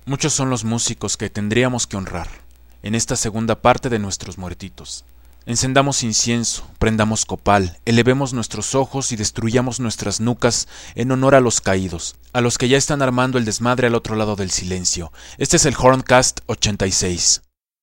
Muchos son los músicos que tendríamos que honrar en esta segunda parte de nuestros muertitos. Encendamos incienso, prendamos copal, elevemos nuestros ojos y destruyamos nuestras nucas en honor a los caídos, a los que ya están armando el desmadre al otro lado del silencio. Este es el Horncast 86.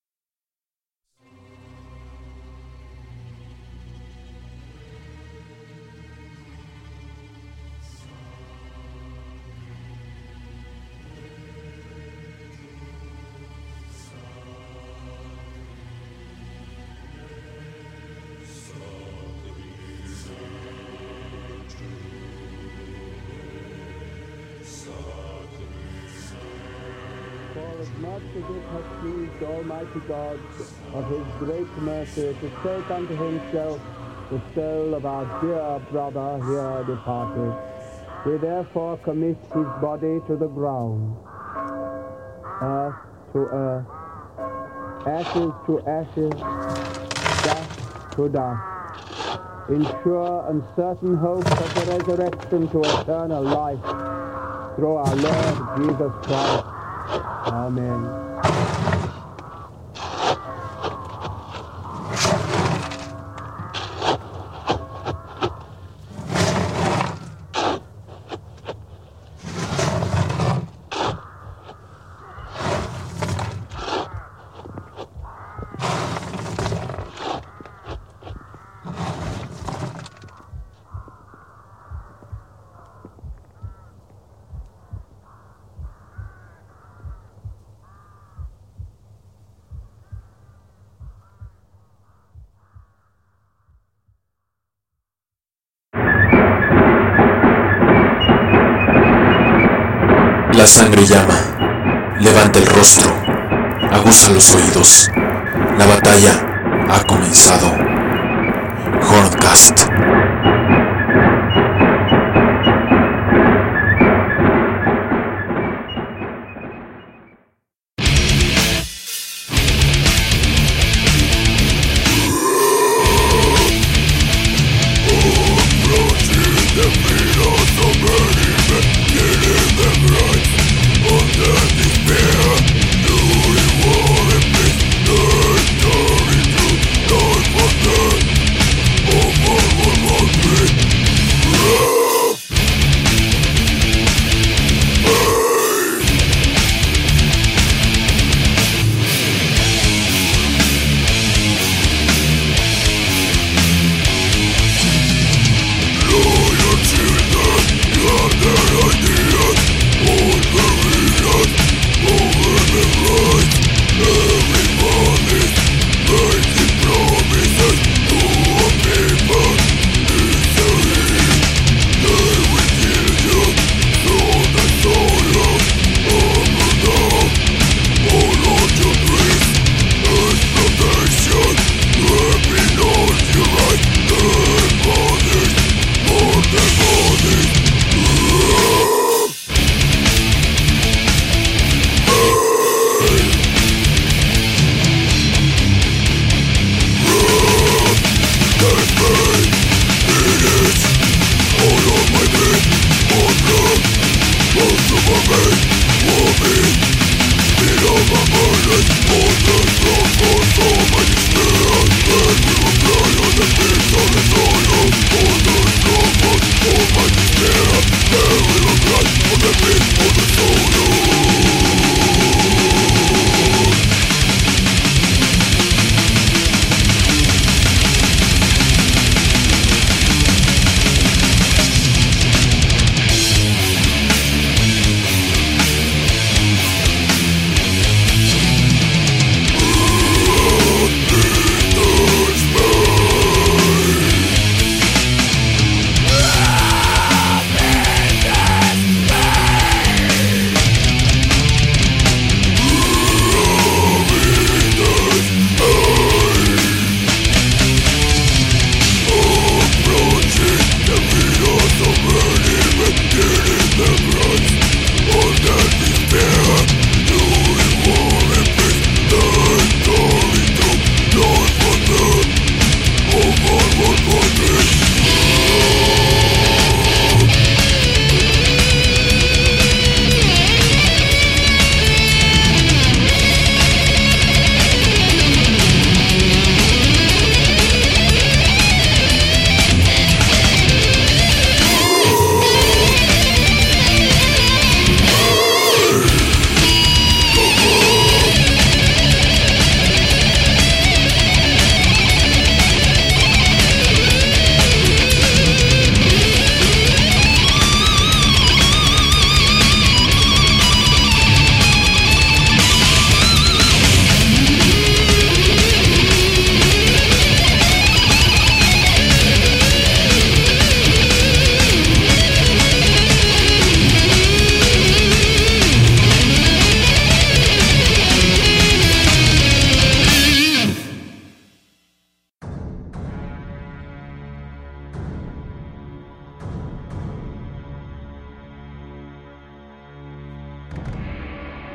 Much as it has pleased Almighty God of his great mercy to take unto himself the soul of our dear brother here departed, we therefore commit his body to the ground, earth to earth, ashes to ashes, dust to dust, in sure and certain hope of the resurrection to eternal life through our Lord Jesus Christ. Amen. La sangre llama, levanta el rostro, aguza los oídos. La batalla ha comenzado. Horncast. Oh,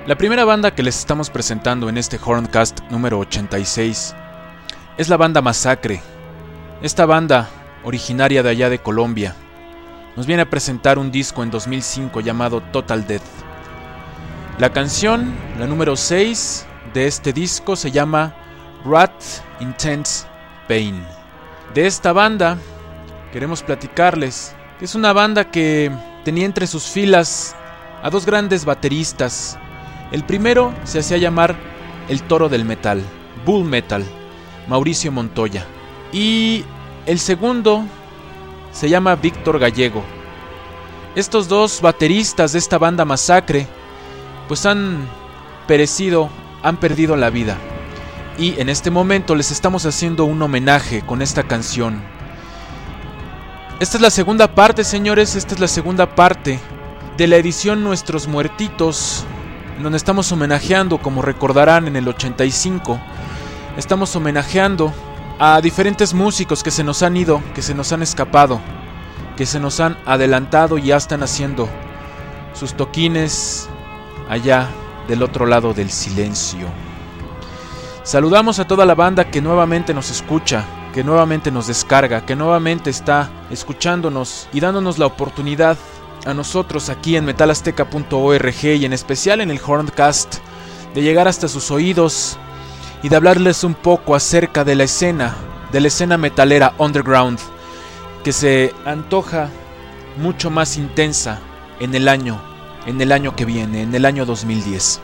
La primera banda que les estamos presentando en este Horncast número 86 es la banda Masacre. Esta banda, originaria de allá de Colombia, nos viene a presentar un disco en 2005 llamado Total Death. La canción, la número 6 de este disco, se llama Wrath Intense Pain. De esta banda queremos platicarles que es una banda que tenía entre sus filas a dos grandes bateristas. El primero se hacía llamar el Toro del Metal, Bull Metal, Mauricio Montoya. Y el segundo se llama Víctor Gallego. Estos dos bateristas de esta banda Masacre pues han perdido la vida. Y en este momento les estamos haciendo un homenaje con esta canción. Esta es la segunda parte, señores, esta es la segunda parte de la edición Nuestros Muertitos, en donde estamos homenajeando, como recordarán, en el 85, estamos homenajeando a diferentes músicos que se nos han ido, que se nos han escapado, que se nos han adelantado y ya están haciendo sus toquines allá del otro lado del silencio. Saludamos a toda la banda que nuevamente nos escucha, que nuevamente nos descarga, que nuevamente está escuchándonos y dándonos la oportunidad a nosotros aquí en metalazteca.org y en especial en el Horncast de llegar hasta sus oídos y de hablarles un poco acerca de la escena metalera underground que se antoja mucho más intensa en el año que viene, en el año 2010.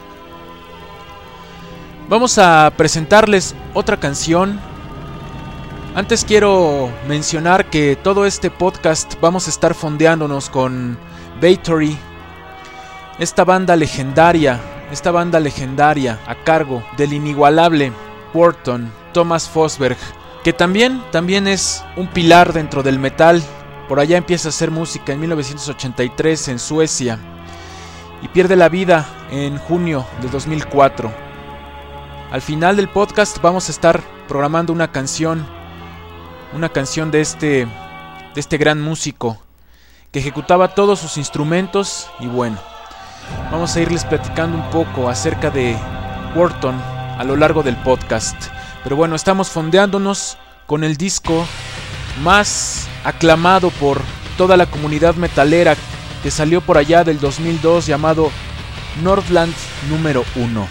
Vamos a presentarles otra canción. Antes quiero mencionar que todo este podcast vamos a estar fondeándonos con Bathory, esta banda legendaria a cargo del inigualable Wharton Thomas Forsberg, que también es un pilar dentro del metal. Por allá empieza a hacer música en 1983 en Suecia y pierde la vida en junio de 2004. Al final del podcast vamos a estar programando una canción de este gran músico que ejecutaba todos sus instrumentos. Y bueno, vamos a irles platicando un poco acerca de Wharton a lo largo del podcast. Pero bueno, estamos fondeándonos con el disco más aclamado por toda la comunidad metalera que salió por allá del 2002, llamado Nordland número 1.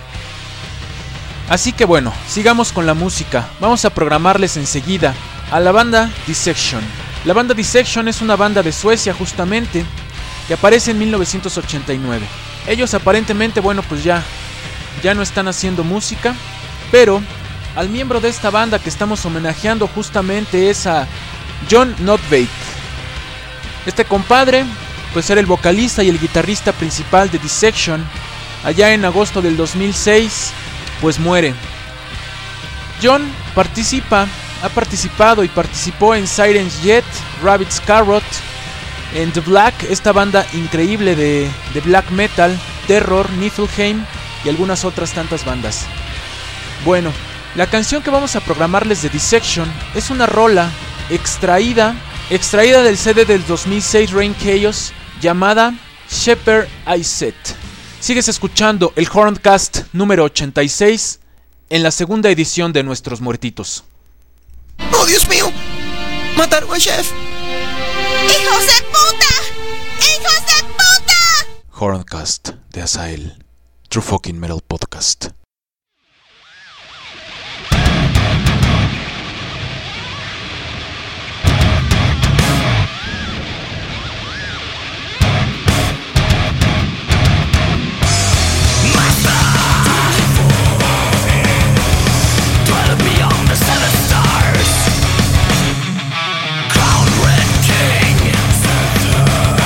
Así que bueno, sigamos con la música. Vamos a programarles enseguida a la banda Dissection. La banda Dissection es una banda de Suecia justamente, que aparece en 1989. Ellos aparentemente, bueno, pues ya no están haciendo música, pero al miembro de esta banda que estamos homenajeando justamente es a John Notveit. Este compadre pues era el vocalista y el guitarrista principal de Dissection. Allá en agosto del 2006 pues muere. John ha participado y participó en Siren's Jet, Rabbit's Carrot, en The Black, esta banda increíble de black metal, Terror, Niflheim y algunas otras tantas bandas. Bueno, la canción que vamos a programarles de Dissection es una rola extraída del CD del 2006 Reign Chaos llamada Shepherd I Set. Sigues escuchando el Horncast número 86 en la segunda edición de Nuestros Muertitos. ¡Oh, Dios mío! ¡Mataron a Chef! ¡Hijos de puta! ¡Hijos de puta! Horncast de Asael, True Fucking Metal Podcast.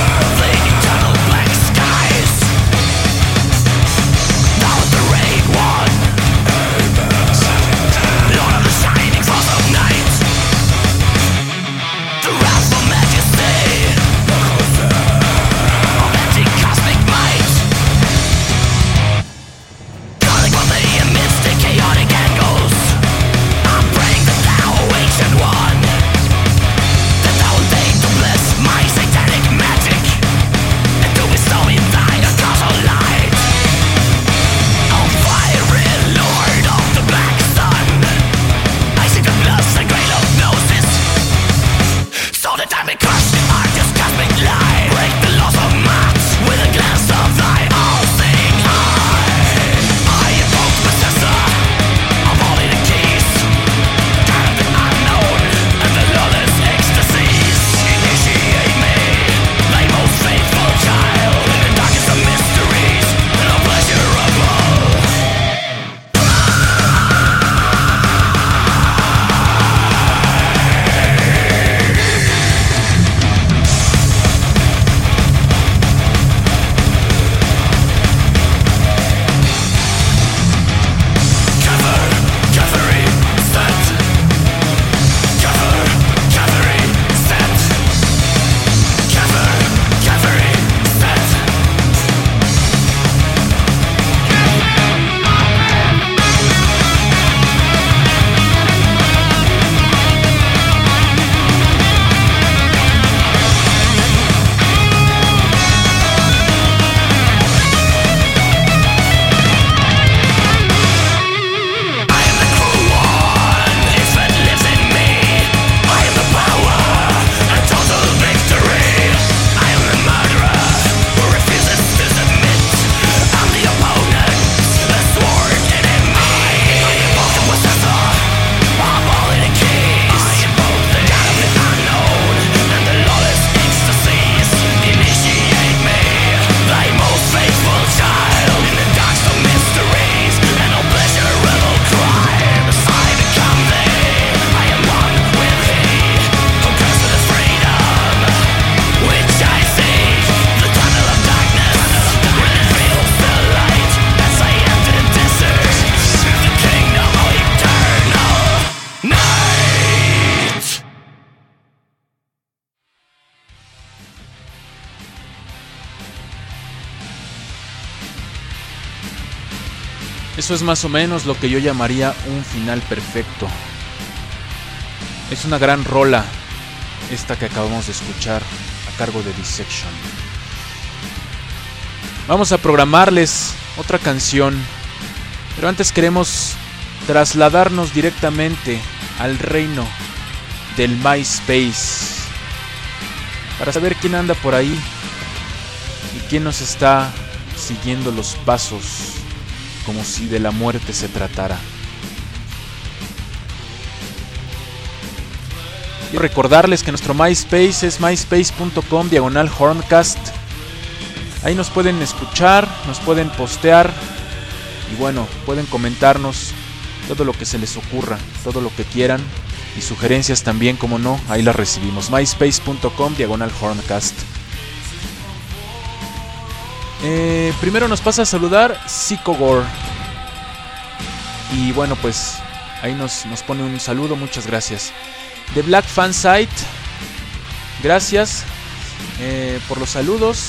Now the rain Eso es más o menos lo que yo llamaría un final perfecto. Es una gran rola esta que acabamos de escuchar a cargo de Dissection. Vamos a programarles otra canción, pero antes queremos trasladarnos directamente al reino del MySpace para saber quién anda por ahí y quién nos está siguiendo los pasos como si de la muerte se tratara. Y recordarles que nuestro MySpace es myspace.com/horncast. Ahí nos pueden escuchar, nos pueden postear y bueno, pueden comentarnos todo lo que se les ocurra, todo lo que quieran y sugerencias también, como no, ahí las recibimos. myspace.com/horncast. Primero nos pasa a saludar Psychogore. Y bueno, pues ahí nos pone un saludo, muchas gracias. The Black Fan Site, gracias por los saludos.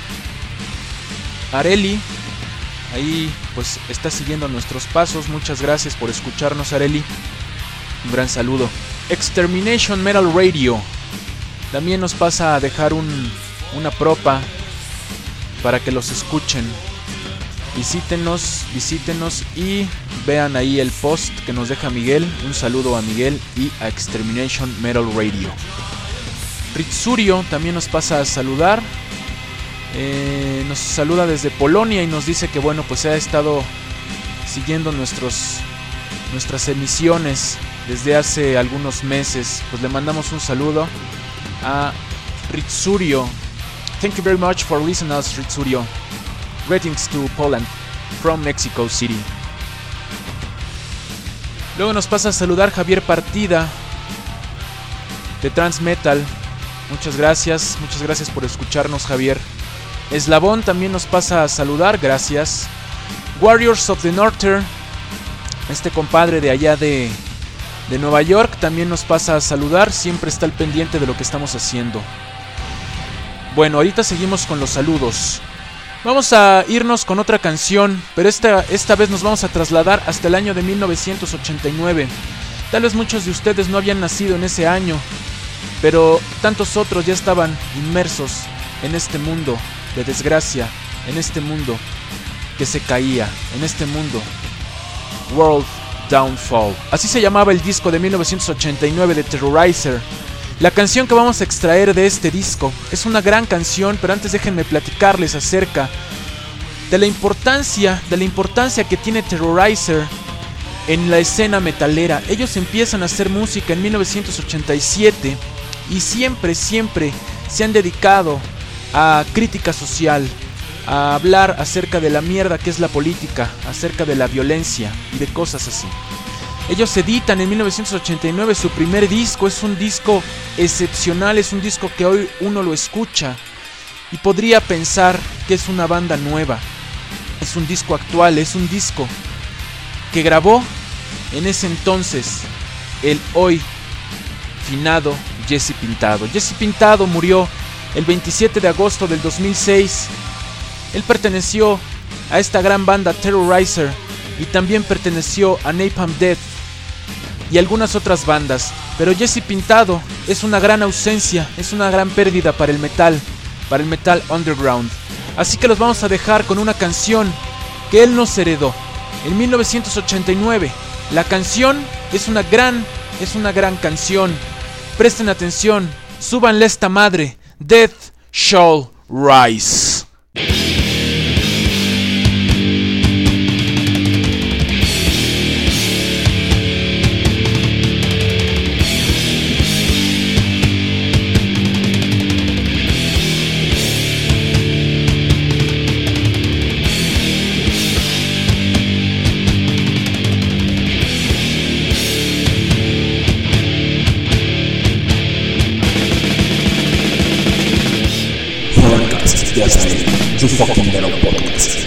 Areli, ahí pues está siguiendo nuestros pasos, muchas gracias por escucharnos, Areli. Un gran saludo. Extermination Metal Radio también nos pasa a dejar una propa para que los escuchen. Visítenos y vean ahí el post que nos deja Miguel. Un saludo a Miguel y a Extermination Metal Radio. Ritsurio también nos pasa a saludar. Nos saluda desde Polonia y nos dice que bueno, pues se ha estado siguiendo nuestras emisiones desde hace algunos meses. Pues le mandamos un saludo a Ritsurio. Thank you very much for listening to us, Ritsurio. Greetings to Poland from Mexico City. Luego nos pasa a saludar Javier Partida de Transmetal. Muchas gracias por escucharnos, Javier. Eslabón también nos pasa a saludar, gracias. Warriors of the Northern, este compadre de allá de Nueva York, también nos pasa a saludar, siempre está al pendiente de lo que estamos haciendo. Bueno, ahorita seguimos con los saludos. Vamos a irnos con otra canción, pero esta vez nos vamos a trasladar hasta el año de 1989. Tal vez muchos de ustedes no habían nacido en ese año, pero tantos otros ya estaban inmersos en este mundo de desgracia, en este mundo que se caía, en este mundo World Downfall. Así se llamaba el disco de 1989 de Terrorizer. La canción que vamos a extraer de este disco es una gran canción, pero antes déjenme platicarles acerca de la importancia que tiene Terrorizer en la escena metalera. Ellos empiezan a hacer música en 1987 y siempre se han dedicado a crítica social, a hablar acerca de la mierda que es la política, acerca de la violencia y de cosas así. Ellos editan en 1989 su primer disco. Es un disco excepcional, es un disco que hoy uno lo escucha y podría pensar que es una banda nueva. Es un disco actual, es un disco que grabó en ese entonces el hoy finado Jesse Pintado. Jesse Pintado murió el 27 de agosto del 2006. Él perteneció a esta gran banda Terrorizer y también perteneció a Napalm Death y algunas otras bandas, pero Jesse Pintado es una gran ausencia, es una gran pérdida para el metal underground. Así que los vamos a dejar con una canción que él nos heredó en 1989. La canción es una gran canción. Presten atención, súbanle esta madre. Death Shall Rise. Su fucking metal podcast.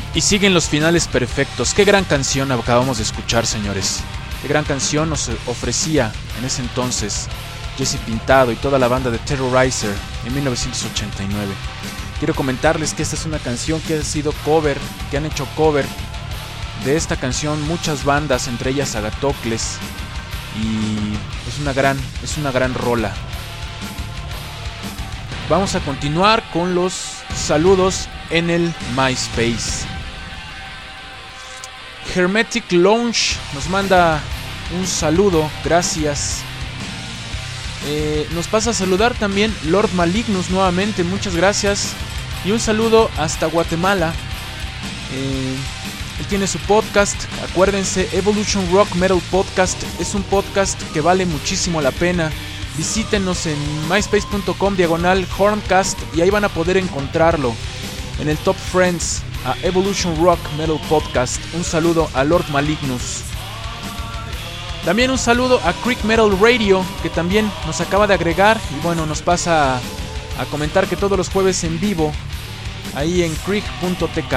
Y siguen los finales perfectos. Qué gran canción acabamos de escuchar, señores. Qué gran canción nos ofrecía en ese entonces Jesse Pintado y toda la banda de Terrorizer en 1989. Quiero comentarles que esta es una canción que ha sido cover, que han hecho cover de esta canción muchas bandas, entre ellas Agatocles, y es una gran rola. Vamos a continuar con los saludos en el MySpace. Hermetic Lounge nos manda un saludo, gracias. Nos pasa a saludar también Lord Malignus nuevamente, muchas gracias. Y un saludo hasta Guatemala. Él tiene su podcast, acuérdense, Evolution Rock Metal Podcast. Es un podcast que vale muchísimo la pena. Visítenos en myspace.com/Horncast y ahí van a poder encontrarlo en el Top Friends a Evolution Rock Metal Podcast. Un saludo a Lord Malignus. También un saludo a Creek Metal Radio, que también nos acaba de agregar y bueno, nos pasa a comentar que todos los jueves en vivo ahí en creek.tk.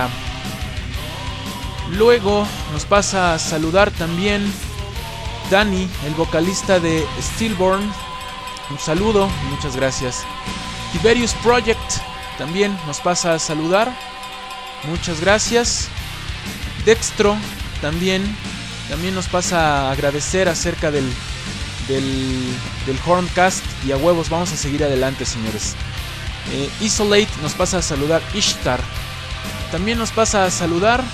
Luego nos pasa a saludar también Danny, el vocalista de Stillborn. Un saludo, muchas gracias. Tiberius Project también nos pasa a saludar. Muchas gracias. Dextro también nos pasa a agradecer acerca del Horncast. Y a huevos, vamos a seguir adelante, señores. Isolate nos pasa a saludar. Ishtar también nos pasa a saludar.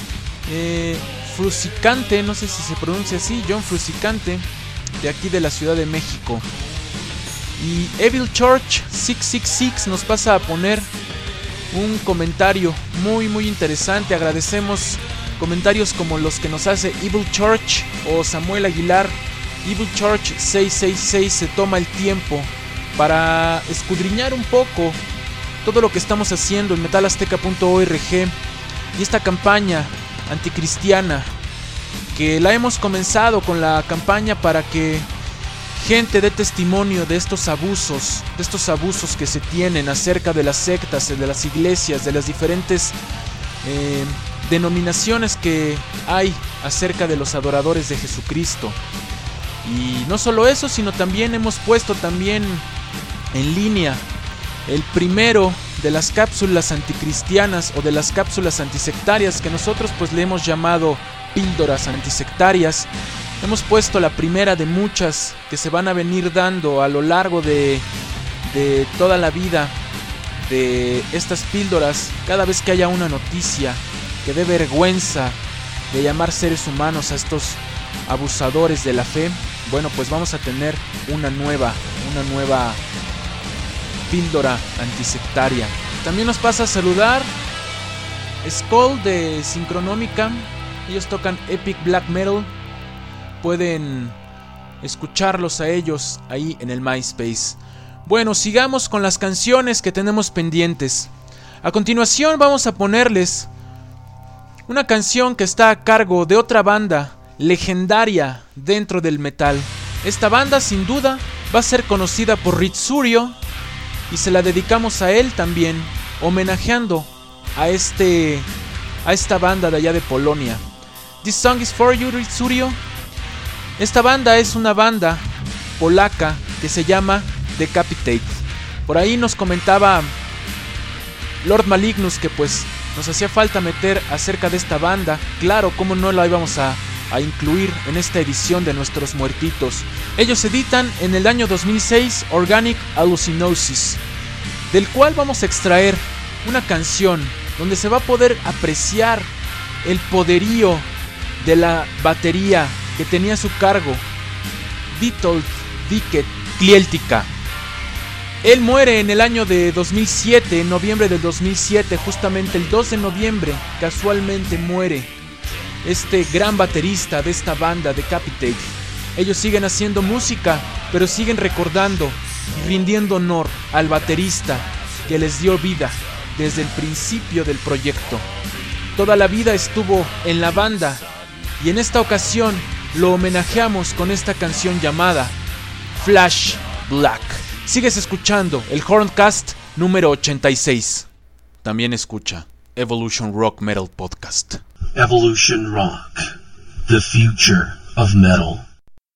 Frusicante, no sé si se pronuncia así, John Frusicante, de aquí de la Ciudad de México. Y Evil Church 666 nos pasa a poner un comentario muy muy interesante. Agradecemos comentarios como los que nos hace Evil Church o Samuel Aguilar. Evil Church 666 se toma el tiempo para escudriñar un poco todo lo que estamos haciendo en metalazteca.org y esta campaña anticristiana que la hemos comenzado con la campaña para que gente dé testimonio de estos abusos que se tienen acerca de las sectas, de las iglesias, de las diferentes denominaciones que hay acerca de los adoradores de Jesucristo. Y no solo eso, sino también hemos puesto también en línea el primero de las cápsulas anticristianas o de las cápsulas antisectarias, que nosotros pues le hemos llamado píldoras antisectarias. Hemos puesto la primera de muchas que se van a venir dando a lo largo de toda la vida de estas píldoras. Cada vez que haya una noticia que dé vergüenza de llamar seres humanos a estos abusadores de la fe, bueno, pues vamos a tener una nueva píldora antisectaria. También nos pasa a saludar Skull de Sincronómica. Ellos tocan Epic Black Metal. Pueden escucharlos a ellos ahí en el MySpace. Bueno, sigamos con las canciones que tenemos pendientes. A continuación vamos a ponerles una canción que está a cargo de otra banda legendaria dentro del metal. Esta banda sin duda va a ser conocida por Ritsurio y se la dedicamos a él también, homenajeando a esta banda de allá de Polonia. This song is for you, Ritsurio. Esta banda es una banda polaca que se llama Decapitate. Por ahí nos comentaba Lord Malignus que pues nos hacía falta meter acerca de esta banda. Claro, cómo no la íbamos a incluir en esta edición de Nuestros Muertitos. Ellos editan en el año 2006 Organic Hallucinosis, del cual vamos a extraer una canción donde se va a poder apreciar el poderío de la batería que tenía a su cargo Witold Dicket Klieltica. Él muere en el año de 2007, en noviembre del 2007, justamente el 2 de noviembre, casualmente muere este gran baterista de esta banda, Decapitate. Ellos siguen haciendo música, pero siguen recordando y rindiendo honor al baterista que les dio vida desde el principio del proyecto. Toda la vida estuvo en la banda y en esta ocasión lo homenajeamos con esta canción llamada Flash Black. Sigues escuchando el Horncast número 86. También escucha Evolution Rock Metal Podcast. Evolution Rock, the future of metal.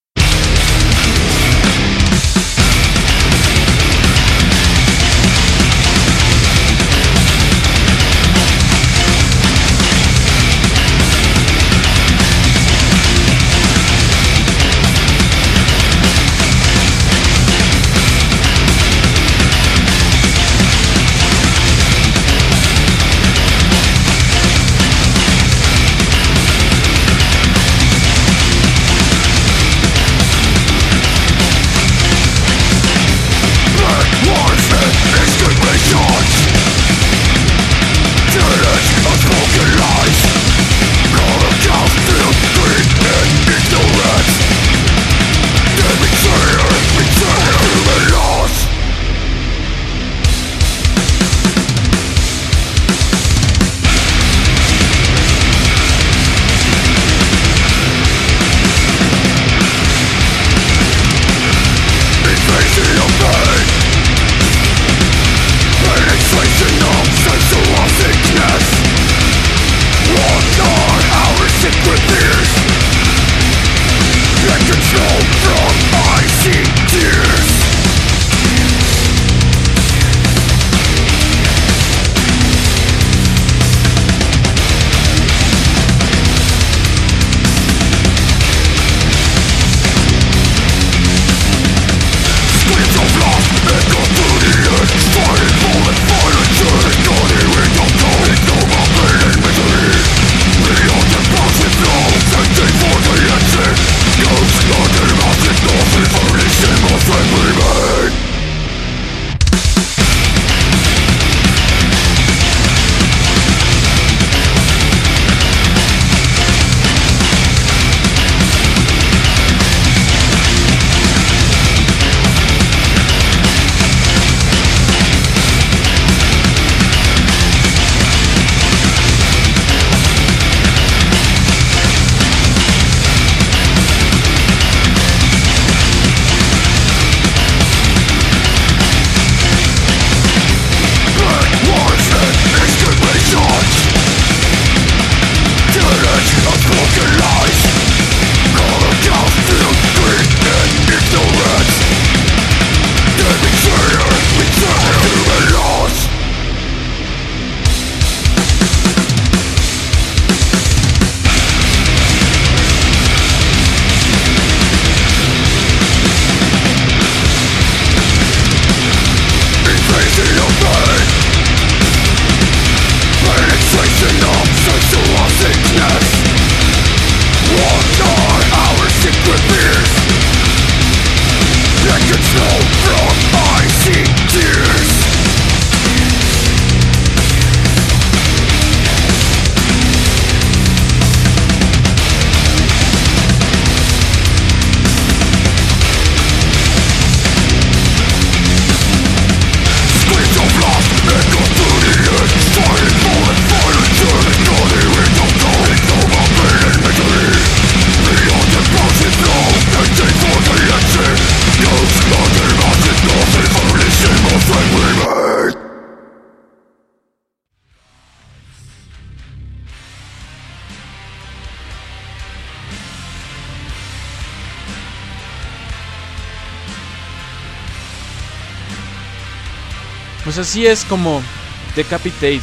Pues así es como Decapitate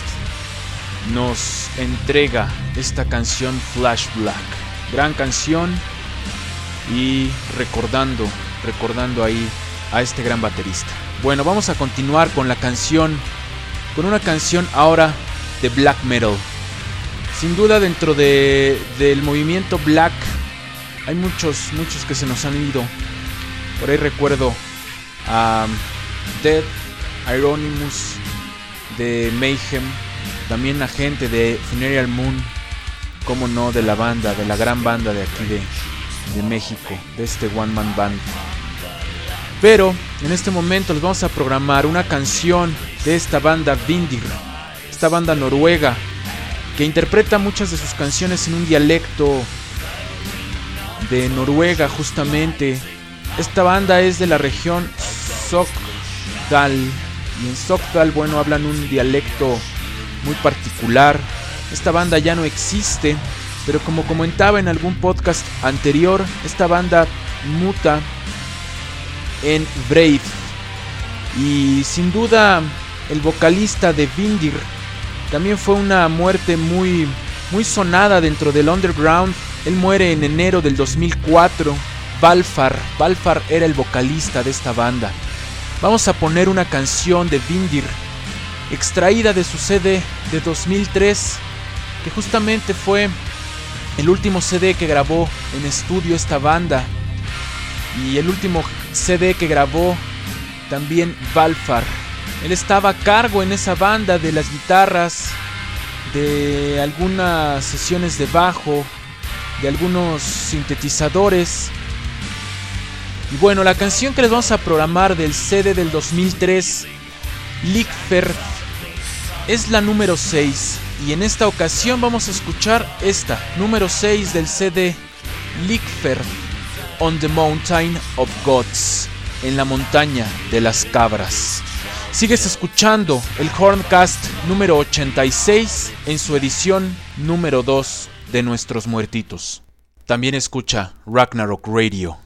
nos entrega esta canción Flash Black. Gran canción y recordando ahí a este gran baterista. Bueno, vamos a continuar con una canción ahora de black metal. Sin duda dentro del movimiento black hay muchos que se nos han ido. Por ahí recuerdo a Death, Hieronymus de Mayhem, también a gente de Funeral Moon, como no, de la gran banda de aquí de México, de este One Man Band. Pero en este momento les vamos a programar una canción de esta banda Vindir, esta banda noruega que interpreta muchas de sus canciones en un dialecto de Noruega justamente. Esta banda es de la región Sogndal, y en Sogndal, bueno, hablan un dialecto muy particular. Esta banda ya no existe, pero como comentaba en algún podcast anterior, esta banda muta en Brave. Y sin duda el vocalista de Vindir también fue una muerte muy sonada dentro del underground. Él muere en enero del 2004. Valfar era el vocalista de esta banda. Vamos a poner una canción de Vindir extraída de su CD de 2003, que justamente fue el último CD que grabó en estudio esta banda, y el último CD que grabó también Valfar. Él estaba a cargo en esa banda de las guitarras, de algunas sesiones de bajo, de algunos sintetizadores. Y bueno, la canción que les vamos a programar del CD del 2003, Lickferth, es la número 6. Y en esta ocasión vamos a escuchar esta, número 6 del CD, Lickferth, On the Mountain of Gods, en la montaña de las cabras. Sigues escuchando el Horncast número 86 en su edición número 2 de Nuestros Muertitos. También escucha Ragnarok Radio.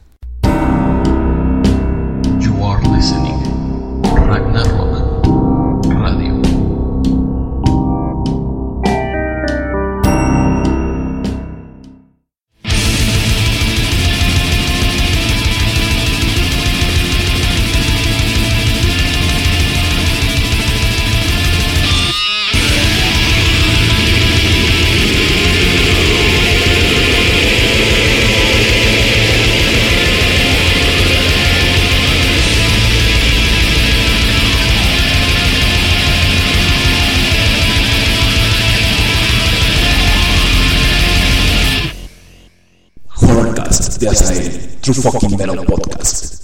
You are listening Ragnarok Radio. De Azael, True Fucking Metal Podcast.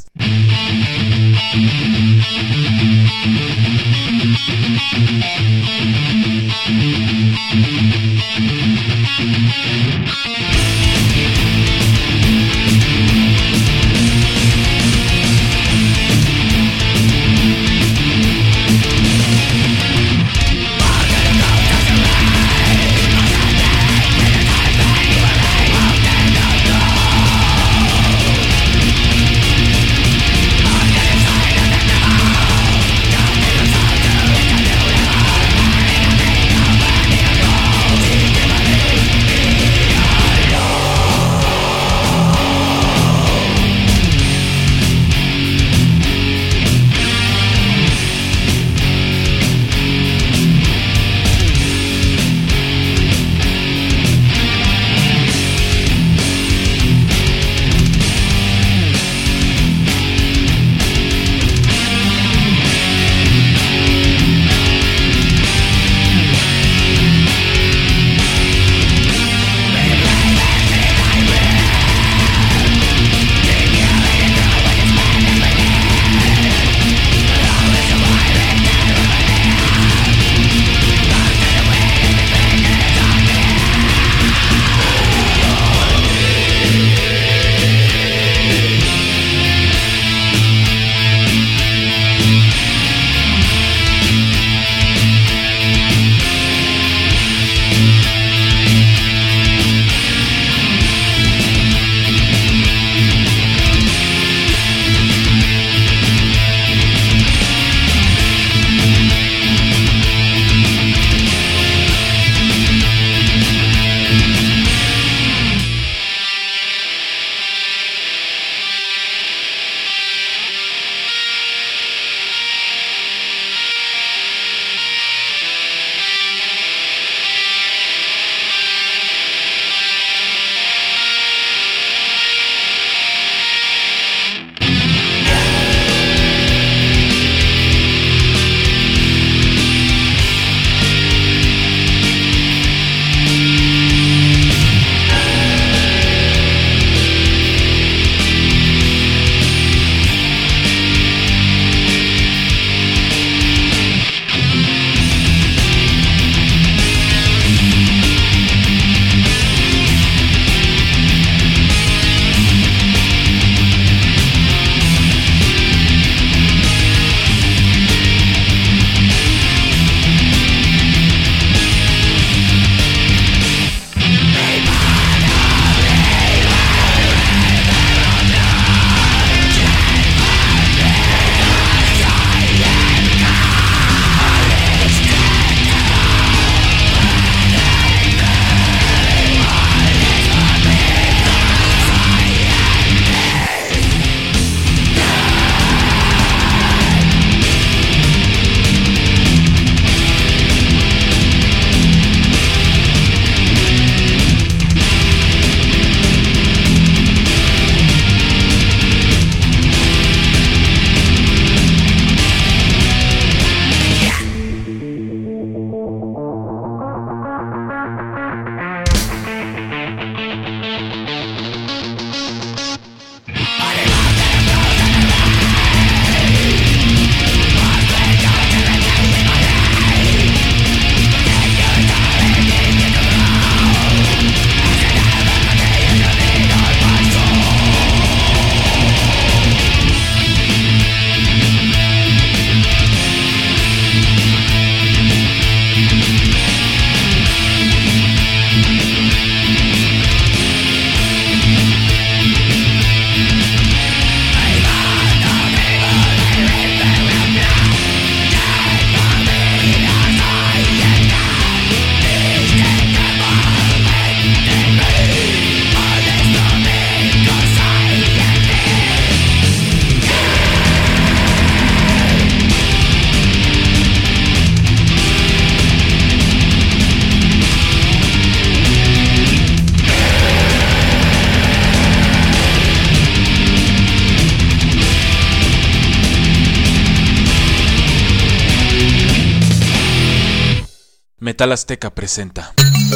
Metal Azteca presenta.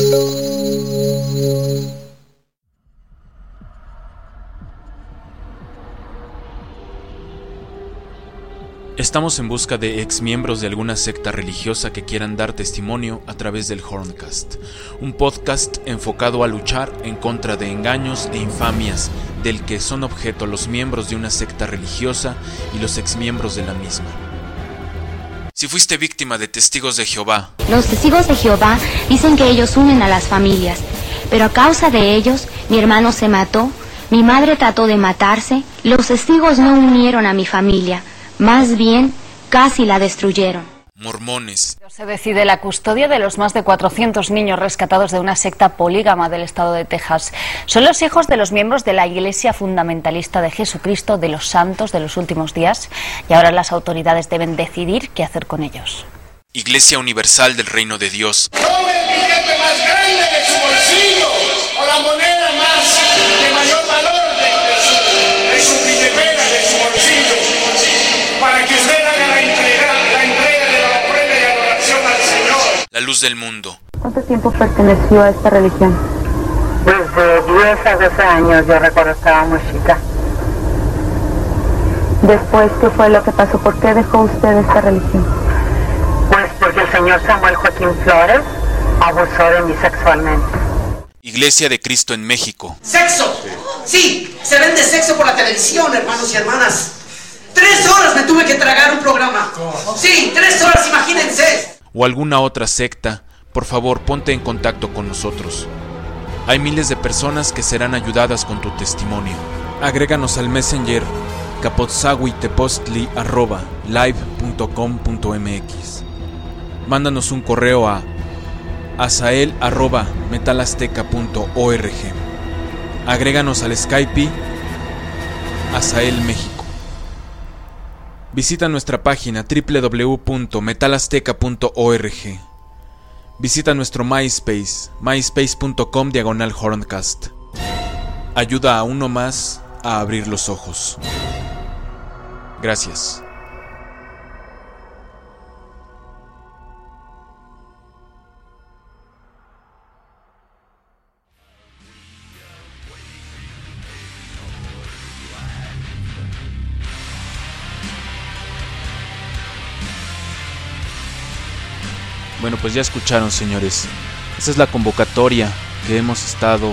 Estamos en busca de exmiembros de alguna secta religiosa que quieran dar testimonio a través del Horncast, un podcast enfocado a luchar en contra de engaños e infamias del que son objeto los miembros de una secta religiosa y los exmiembros de la misma. Si fuiste víctima de testigos de Jehová, los testigos de Jehová dicen que ellos unen a las familias, pero a causa de ellos, mi hermano se mató, mi madre trató de matarse, los testigos no unieron a mi familia. Más bien, casi la destruyeron. Mormones. Se decide la custodia de los más de 400 niños rescatados de una secta polígama del estado de Texas. Son los hijos de los miembros de la Iglesia Fundamentalista de Jesucristo de los Santos de los Últimos Días y ahora las autoridades deben decidir qué hacer con ellos. Iglesia Universal del Reino de Dios. Tome el billete más grande de su bolsillo o la moneda de mayor valor de su billetera, de su bolsillo, para que usted haga la entrega de la ofrenda y adoración al Señor. La luz del mundo. ¿Cuánto tiempo perteneció a esta religión? Desde 10 a 12 años, yo recuerdo, estaba muy chica. Después, ¿qué fue lo que pasó? ¿Por qué dejó usted esta religión? Pues porque el señor Samuel Joaquín Flores abusó de mí sexualmente. Iglesia de Cristo en México. ¡Sexo! Sí, se vende sexo por la televisión, hermanos y hermanas. 3 horas me tuve que tragar un programa. Sí, 3 horas, imagínense. O alguna otra secta, por favor, ponte en contacto con nosotros. Hay miles de personas que serán ayudadas con tu testimonio. Agréganos al Messenger capotzahuitepostli@live.com.mx. Mándanos un correo a asael@metalazteca.org. Agréganos al Skype Asael México. Visita nuestra página www.metalazteca.org. Visita nuestro MySpace, myspace.com/Horncast. Ayuda a uno más a abrir los ojos. Gracias. Bueno, pues ya escucharon, señores. Esa es la convocatoria que hemos estado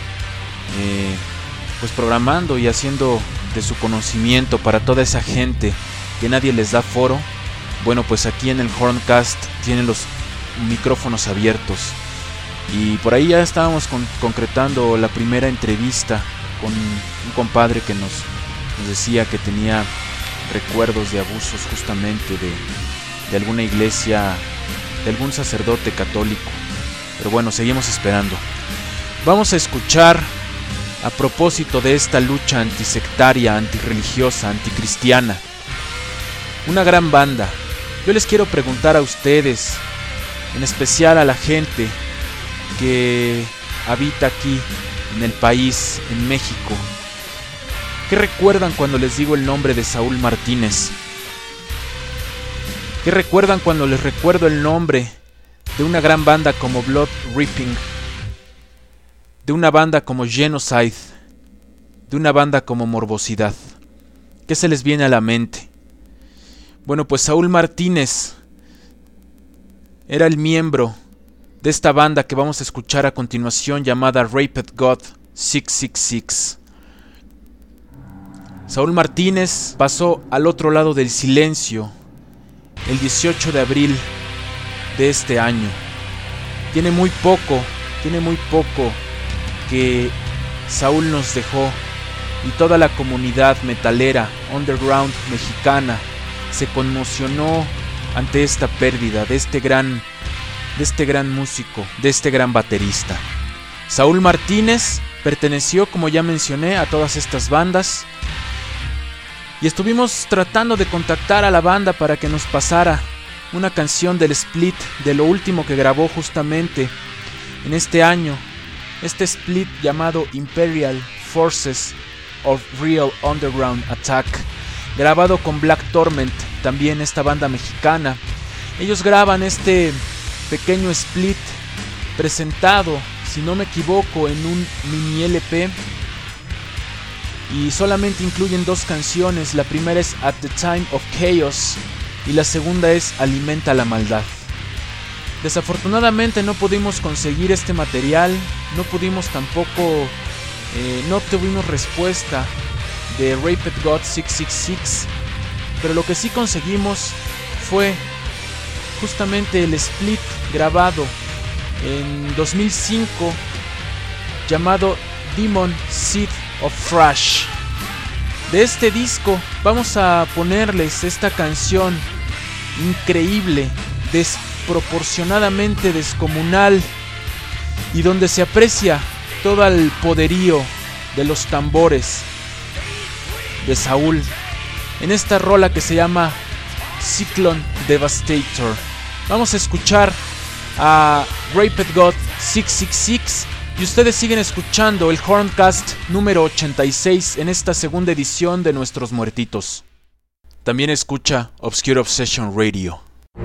pues programando y haciendo de su conocimiento para toda esa gente que nadie les da foro. Bueno, pues aquí en el Horncast tienen los micrófonos abiertos. Y por ahí ya estábamos concretando la primera entrevista con un compadre que nos decía que tenía recuerdos de abusos justamente de alguna iglesia, de algún sacerdote católico. Pero bueno, seguimos esperando. Vamos a escuchar, a propósito de esta lucha antisectaria, antirreligiosa, anticristiana, una gran banda. Yo les quiero preguntar a ustedes, en especial a la gente que habita aquí en el país, en México, ¿qué recuerdan cuando les digo el nombre de Saúl Martínez? ¿Qué recuerdan cuando les recuerdo el nombre de una gran banda como Blood Reaping, de una banda como Genocide, de una banda como Morbosidad? ¿Qué se les viene a la mente? Bueno, pues Saúl Martínez era el miembro de esta banda que vamos a escuchar a continuación, llamada Raped God 666. Saúl Martínez pasó al otro lado del silencio el 18 de abril de este año. Tiene muy poco que Saúl nos dejó, y toda la comunidad metalera underground mexicana se conmocionó ante esta pérdida de este gran músico, de este gran baterista. Saúl Martínez perteneció, como ya mencioné, a todas estas bandas, y estuvimos tratando de contactar a la banda para que nos pasara una canción del split, de lo último que grabó justamente en este año, este split llamado Imperial Forces of Real Underground Attack, grabado con Black Torment, también esta banda mexicana. Ellos graban este pequeño split presentado, si no me equivoco, en un mini LP, y solamente incluyen 2 canciones. La primera es At the Time of Chaos y la segunda es Alimenta la Maldad. Desafortunadamente no pudimos conseguir este material, no pudimos tampoco, no obtuvimos respuesta de Raped God 666, pero lo que sí conseguimos fue justamente el split grabado en 2005 llamado Demon Seed of Thrash. De este disco vamos a ponerles esta canción increíble, desproporcionadamente descomunal, y donde se aprecia todo el poderío de los tambores de Saúl en esta rola que se llama Cyclone Devastator. Vamos a escuchar a Raped God 666 y ustedes siguen escuchando el Horncast número 86 en esta segunda edición de Nuestros Muertitos. También escucha Obscure Obsession Radio.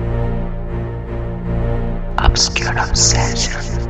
Obscure Obsession.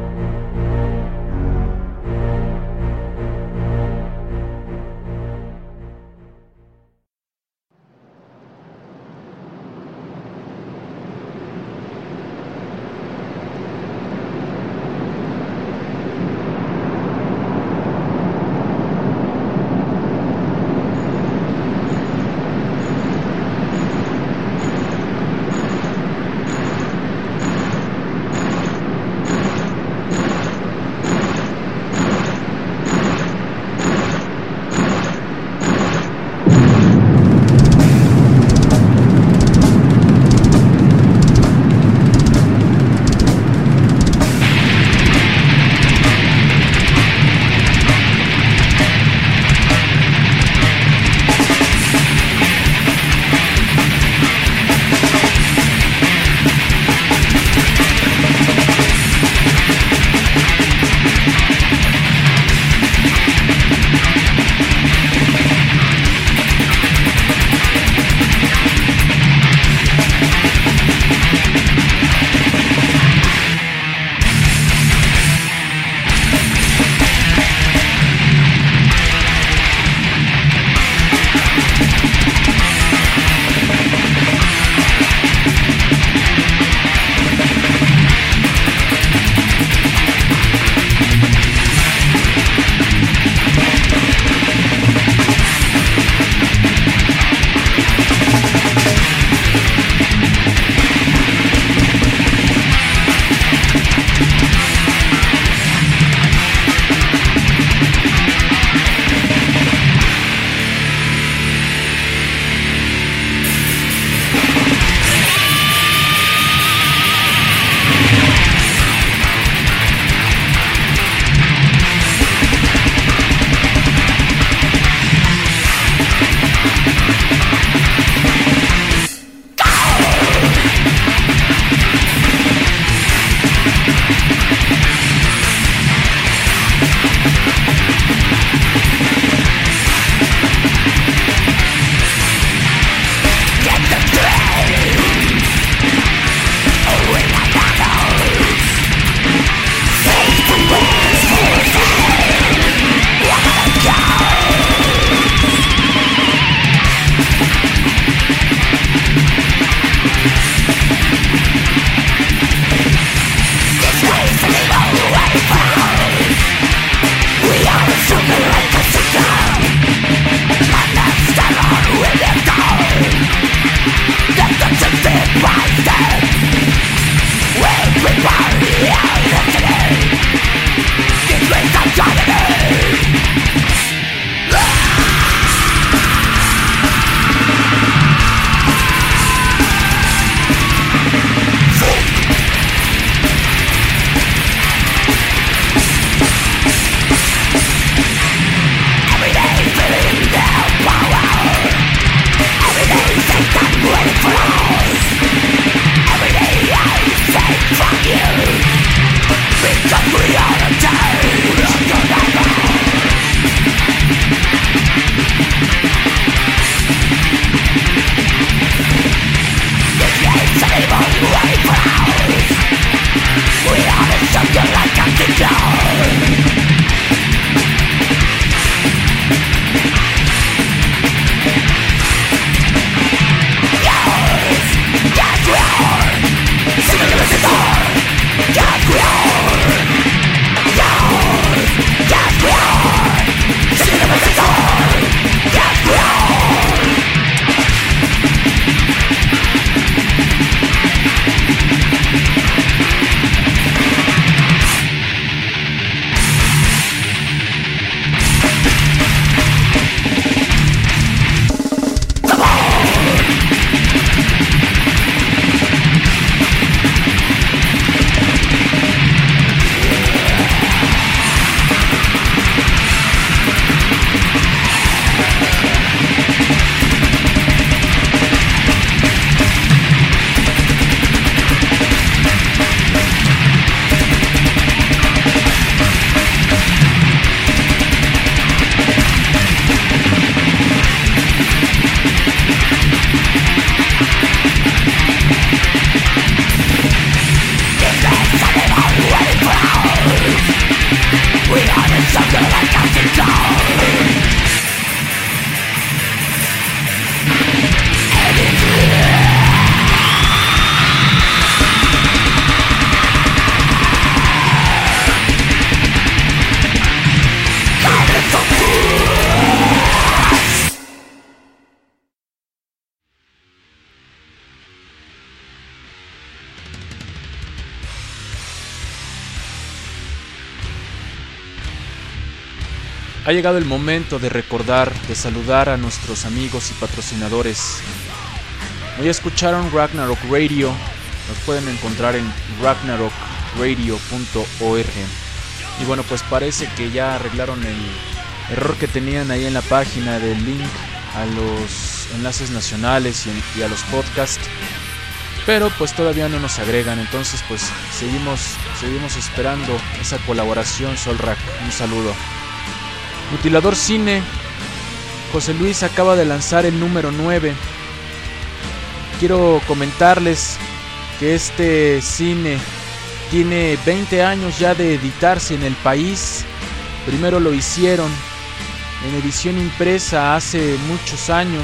ha llegado el momento de recordar, de saludar a nuestros amigos y patrocinadores. Hoy escucharon Ragnarok Radio, nos pueden encontrar en ragnarokradio.org. Y bueno, pues parece que ya arreglaron el error que tenían ahí en la página del link a los enlaces nacionales y a los podcasts, pero pues todavía no nos agregan, entonces pues seguimos esperando esa colaboración. Solrak, un saludo. Mutilador Cine, José Luis acaba de lanzar el número 9. Quiero comentarles que este cine tiene 20 años ya de editarse en el país. Primero lo hicieron en edición impresa hace muchos años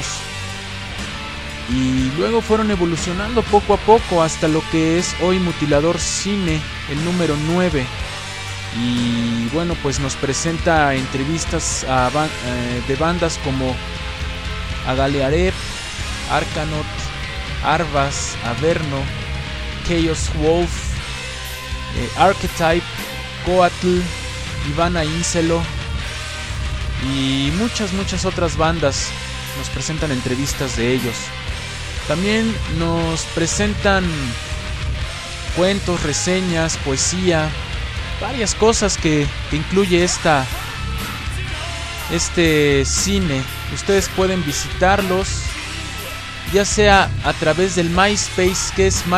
y luego fueron evolucionando poco a poco hasta lo que es hoy Mutilador Cine, el número 9. Y bueno, pues nos presenta entrevistas de bandas como Agalearep, Arcanaut, Arvas, Averno, Chaos Wolf, Archetype, Coatl, Ivana Incelo y muchas otras bandas. Nos presentan entrevistas de ellos. También nos presentan cuentos, reseñas, poesía, varias cosas que incluye este cine. Ustedes pueden visitarlos ya sea a través del MySpace, que es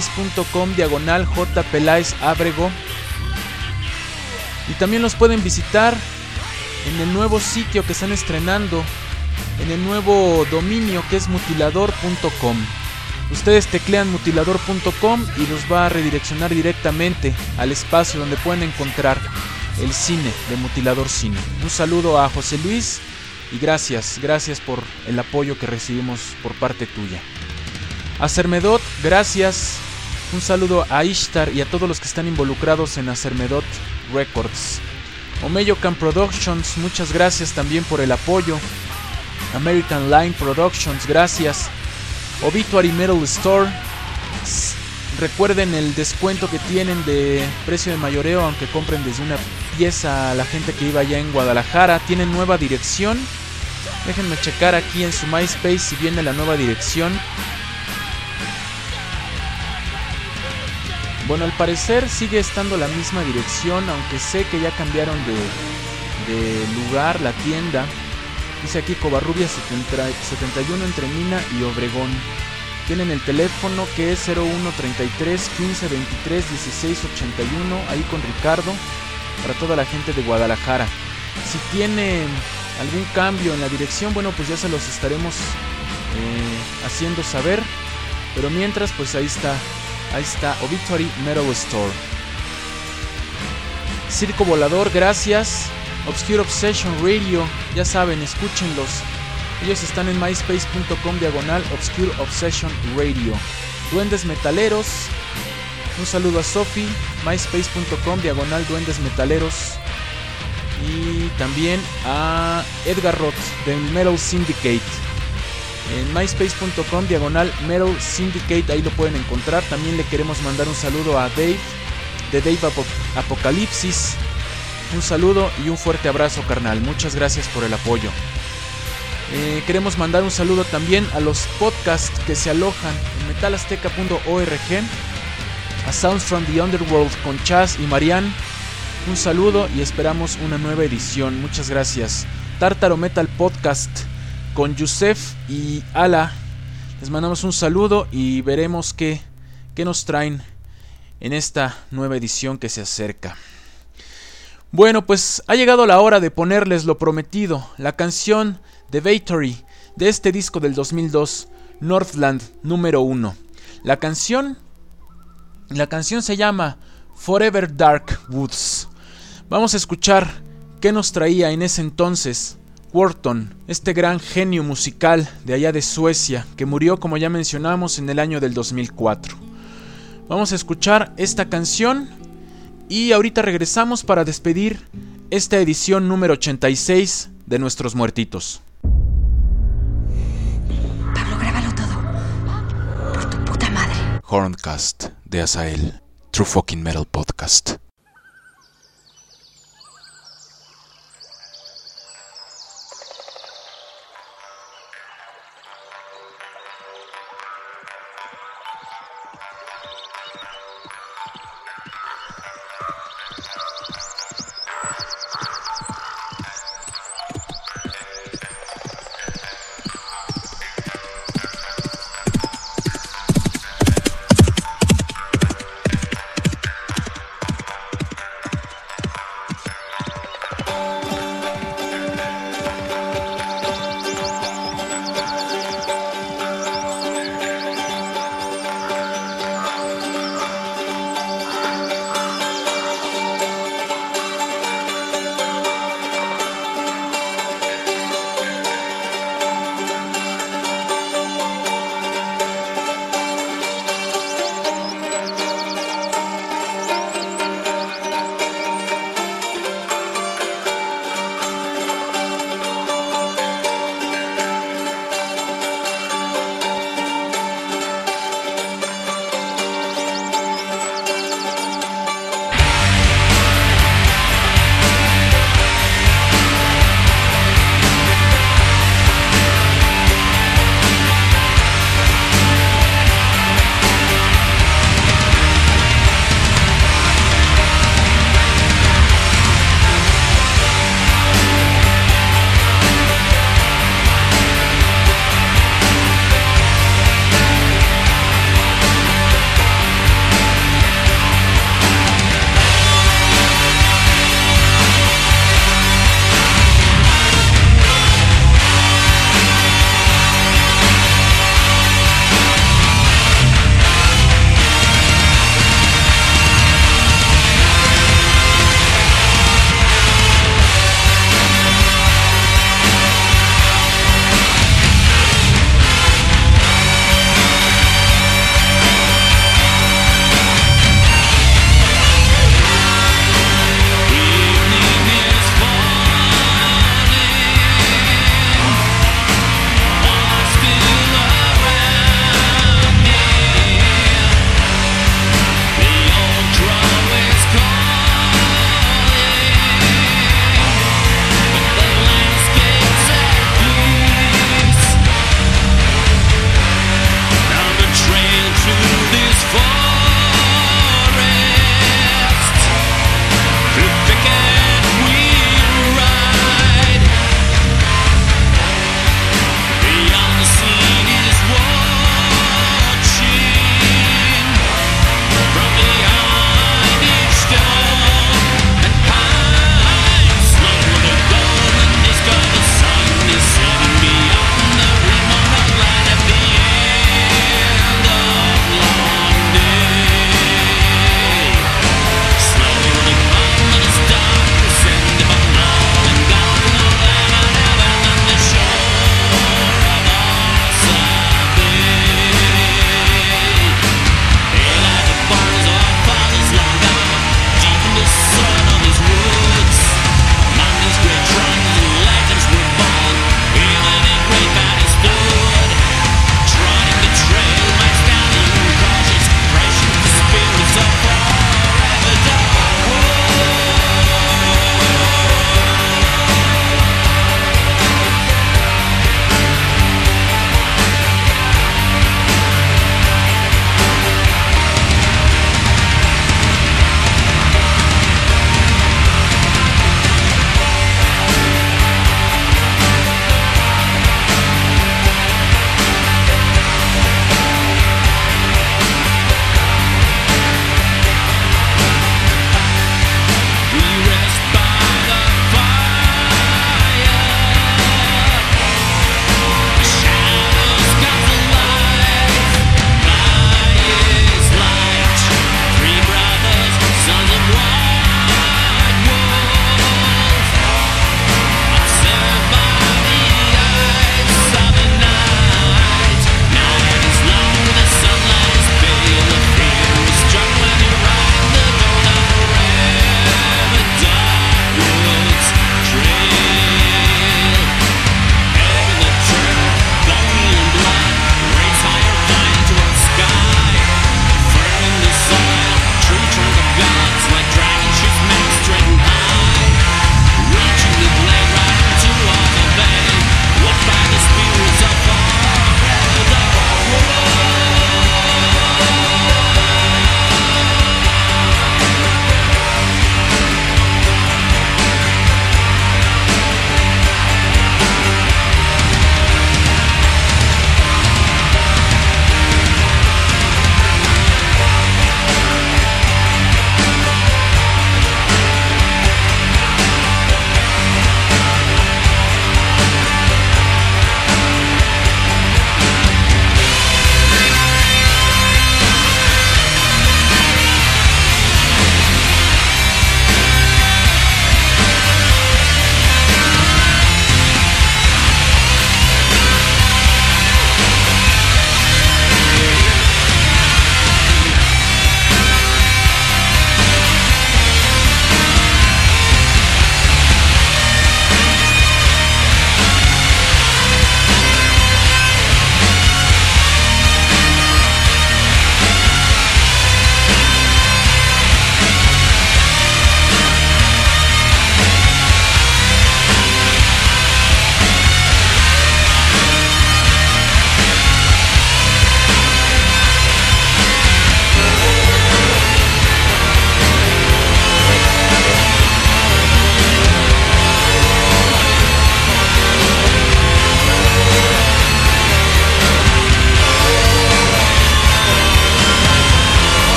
myspace.com/JPelaezAbrego, y también los pueden visitar en el nuevo sitio que están estrenando, en el nuevo dominio que es mutilador.com. Ustedes teclean mutilador.com y los va a redireccionar directamente al espacio donde pueden encontrar el cine de Mutilador Cine. Un saludo a José Luis y gracias por el apoyo que recibimos por parte tuya. A Cermedot, gracias. Un saludo a Ishtar y a todos los que están involucrados en Cermedot Records. Omeyocan Productions, muchas gracias también por el apoyo. American Line Productions, gracias. Obituary Metal Store, recuerden el descuento que tienen de precio de mayoreo, aunque compren desde una pieza a la gente que iba allá en Guadalajara. Tienen nueva dirección, déjenme checar aquí en su MySpace si viene la nueva dirección. Bueno, al parecer sigue estando la misma dirección, aunque sé que ya cambiaron de lugar la tienda. Dice aquí Covarrubias 71 entre Mina y Obregón. Tienen el teléfono que es 0133 15 23 16 81, ahí con Ricardo, para toda la gente de Guadalajara. Si tiene algún cambio en la dirección, bueno, pues ya se los estaremos haciendo saber. Pero mientras, pues ahí está Obituary Metal Store. Circo Volador, gracias. Obscure Obsession Radio, ya saben, escúchenlos. Ellos están en myspace.com/Obscure Obsession Radio. Duendes Metaleros, un saludo a Sophie, myspace.com/Duendes Metaleros. Y también a Edgar Roth del Metal Syndicate. En myspace.com/Metal Syndicate, ahí lo pueden encontrar. También le queremos mandar un saludo a Dave, de Dave Apocalipsis. Un saludo y un fuerte abrazo, carnal. Muchas gracias por el apoyo. Queremos mandar un saludo también a los podcasts que se alojan en metalazteca.org, a Sounds from the Underworld con Chaz y Marianne. Un saludo y esperamos una nueva edición. Muchas gracias. Tártaro Metal Podcast con Yusef y Ala. Les mandamos un saludo y veremos qué nos traen en esta nueva edición que se acerca. Bueno, pues ha llegado la hora de ponerles lo prometido, la canción de Victory de este disco del 2002, Northland número 1. La canción se llama Forever Dark Woods. Vamos a escuchar qué nos traía en ese entonces Quorthon, este gran genio musical de allá de Suecia, que murió, como ya mencionamos, en el año del 2004. Vamos a escuchar esta canción y ahorita regresamos para despedir esta edición número 86 de Nuestros Muertitos. Pablo, grábalo todo. Por tu puta madre. Horncast de Azael, True Fucking Metal Podcast.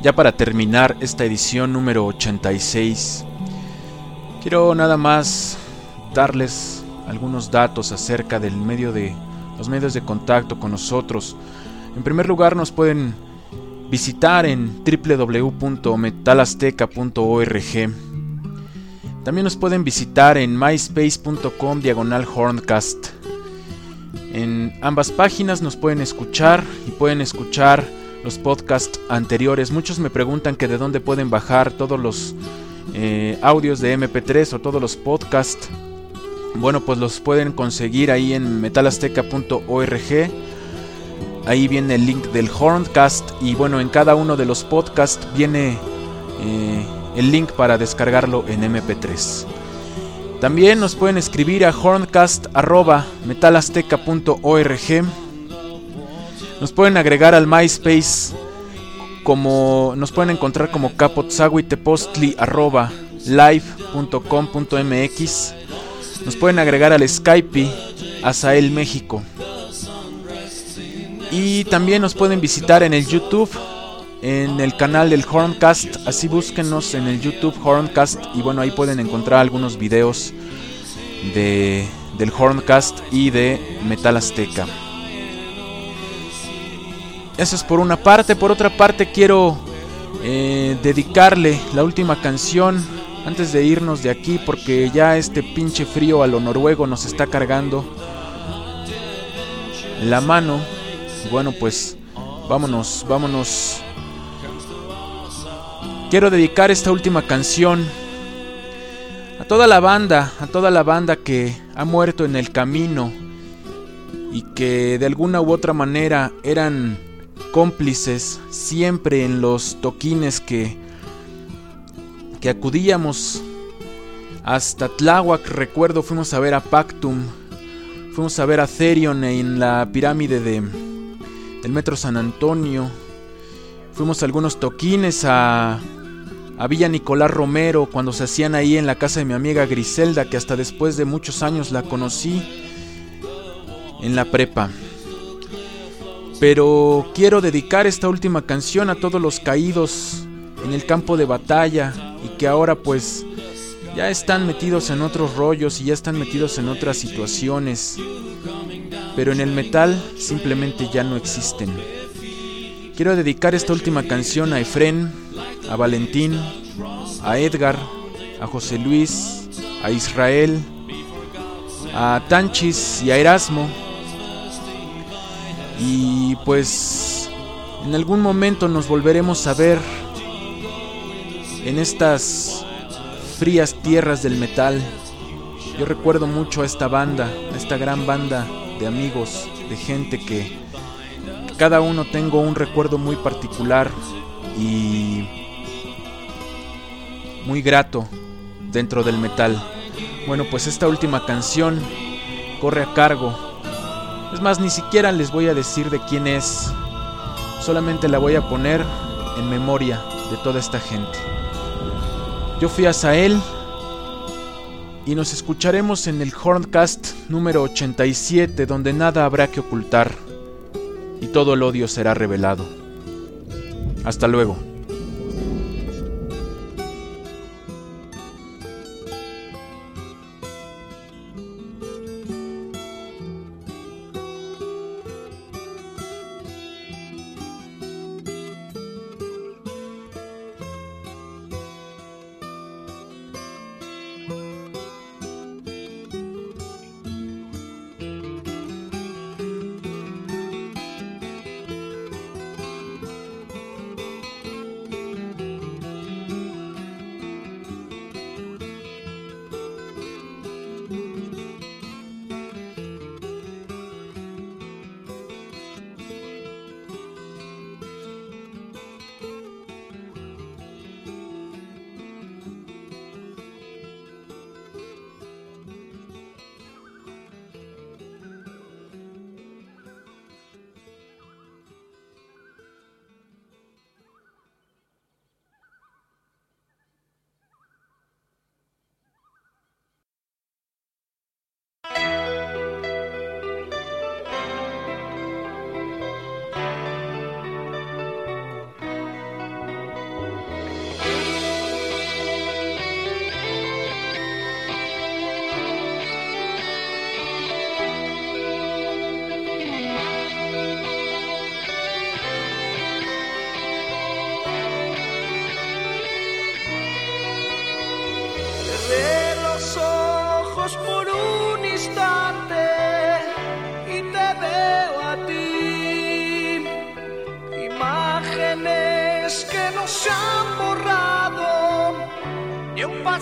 ya para terminar esta edición número 86, quiero nada más darles algunos datos acerca del los medios de contacto con nosotros. En primer lugar, nos pueden visitar en www.metalazteca.org. También nos pueden visitar en myspace.com/horncast. En ambas páginas nos pueden escuchar y pueden escuchar los podcasts anteriores. Muchos me preguntan que de dónde pueden bajar todos los audios de MP3 o todos los podcasts. Bueno, pues los pueden conseguir ahí en metalazteca.org. Ahí viene el link del Horncast y bueno, en cada uno de los podcasts viene el link para descargarlo en MP3. También nos pueden escribir a horncast@metalazteca.org. Nos pueden agregar al MySpace, nos pueden encontrar como capotzahuitepostli@live.com.mx. Nos pueden agregar al Skype Azael México. Y también nos pueden visitar en el YouTube, en el canal del Horncast. Así búsquenos en el YouTube Horncast y bueno, ahí pueden encontrar algunos videos del Horncast y de Metal Azteca. Eso es por una parte. Por otra parte, quiero dedicarle la última canción antes de irnos de aquí, porque ya este pinche frío a lo noruego nos está cargando la mano. Bueno, pues vámonos. Quiero dedicar esta última canción a toda la banda que ha muerto en el camino y que de alguna u otra manera eran cómplices siempre en los toquines que acudíamos hasta Tláhuac. Recuerdo, fuimos a ver a Pactum, fuimos a ver a Therion en la pirámide del Metro San Antonio, fuimos a algunos toquines a Villa Nicolás Romero cuando se hacían ahí en la casa de mi amiga Griselda, que hasta después de muchos años la conocí en la prepa. Pero quiero dedicar esta última canción a todos los caídos en el campo de batalla y que ahora pues ya están metidos en otros rollos y ya están metidos en otras situaciones, pero en el metal simplemente ya no existen. Quiero dedicar esta última canción a Efrén, a Valentín, a Edgar, a José Luis, a Israel, a Tanchis y a Erasmo. Y pues en algún momento nos volveremos a ver en estas frías tierras del metal. Yo recuerdo mucho a esta banda, a esta gran banda de amigos, de gente que cada uno tengo un recuerdo muy particular y muy grato dentro del metal. Bueno, pues esta última canción corre a cargo. Es más, ni siquiera les voy a decir de quién es. Solamente la voy a poner en memoria de toda esta gente. Yo fui Azael y nos escucharemos en el Horncast número 87, donde nada habrá que ocultar y todo el odio será revelado. Hasta luego.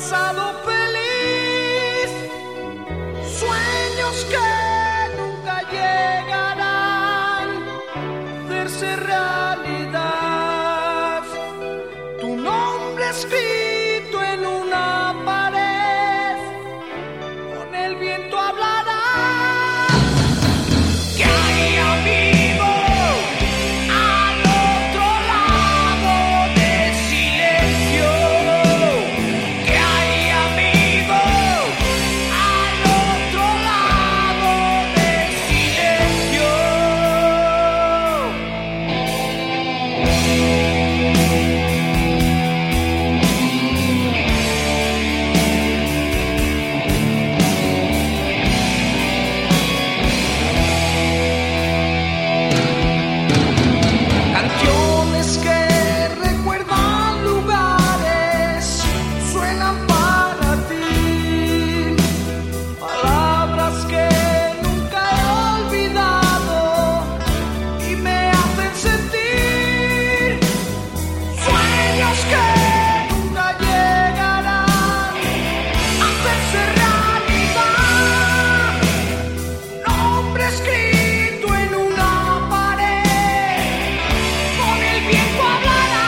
pasado feliz, sueños que nunca llegarán a hacerse realidad. Tu nombre escrito en una pared, con el viento hablará. Que hay amigo al otro lado del silencio. Que hay amigo al otro lado del silencio. Canciones que recuerdan lugares suenan para ti. Palabras que nunca he olvidado y me hacen sentir. Sueños que nunca llegarán a hacerse realidad. Nombre escrito en una pared, con el viento hablará.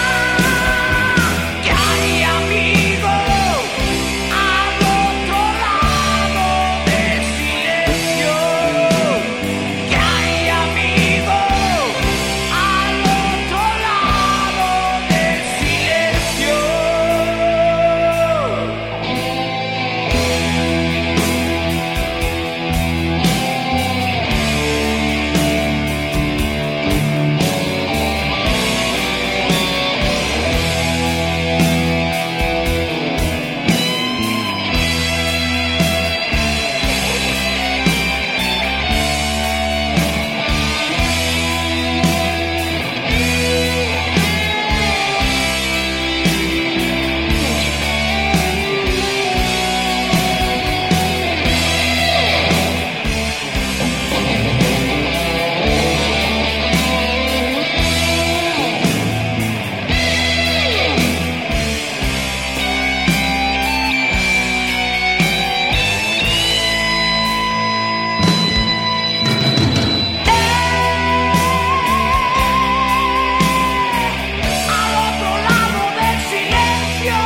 Que hay amigo al otro lado del silencio. Que hay amigo al otro lado del silencio. Al otro lado del silencio.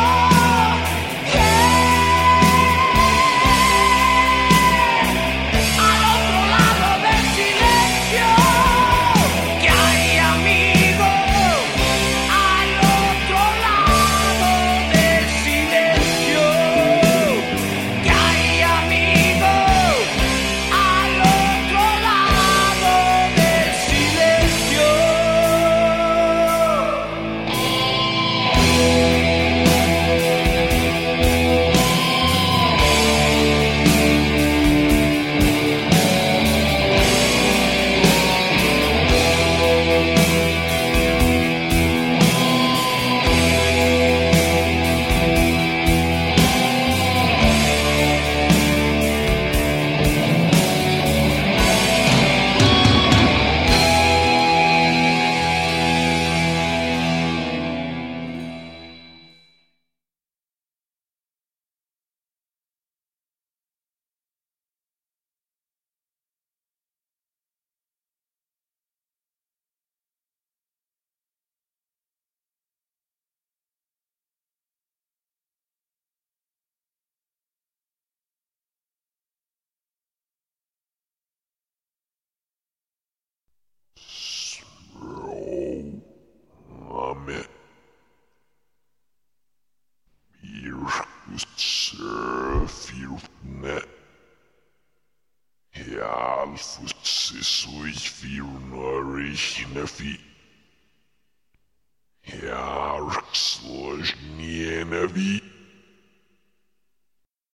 Al otro lado del silencio. Que hay amigo al otro lado del silencio. Que hay amigo al otro lado del silencio. Amen. Fyrne. Alfusisuich Fyrnorichnefi. Jarksložnienevi.